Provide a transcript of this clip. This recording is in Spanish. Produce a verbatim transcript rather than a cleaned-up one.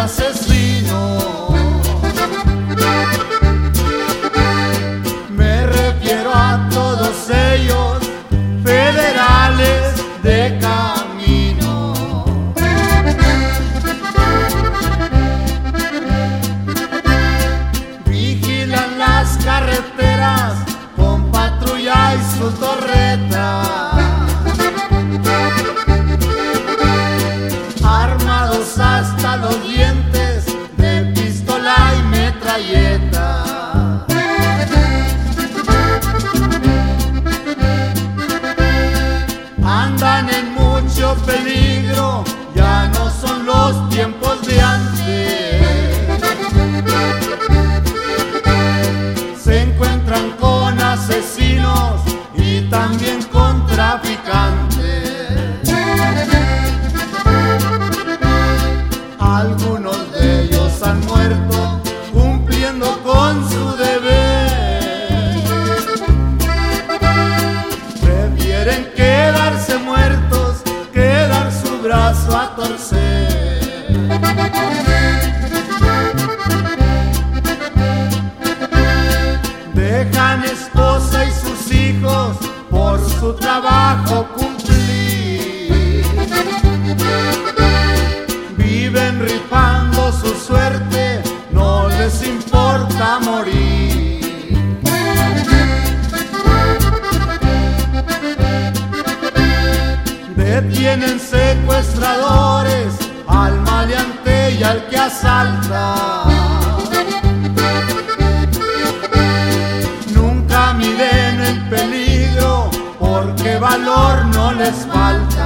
asesino. Me refiero a todos ellos, federales de camino. Vigilan las carreteras con patrulla y su torreta, armados hasta los dientes de pistola y metralleta. Andan en mucho peligro, ya no son los tiempos de antes. Se encuentran con asesinos y también con traficantes. Algunos de ellos han muerto cumpliendo con su deber. Prefieren quedarse muertos que dar su brazo a torcer. Dejan esposa y sus hijos por su trabajo cumplir. Viven rifando su suerte, no les importa morir. Detienen secuestradores al maleante y al que asalta. Nunca miden el peligro porque valor no les falta.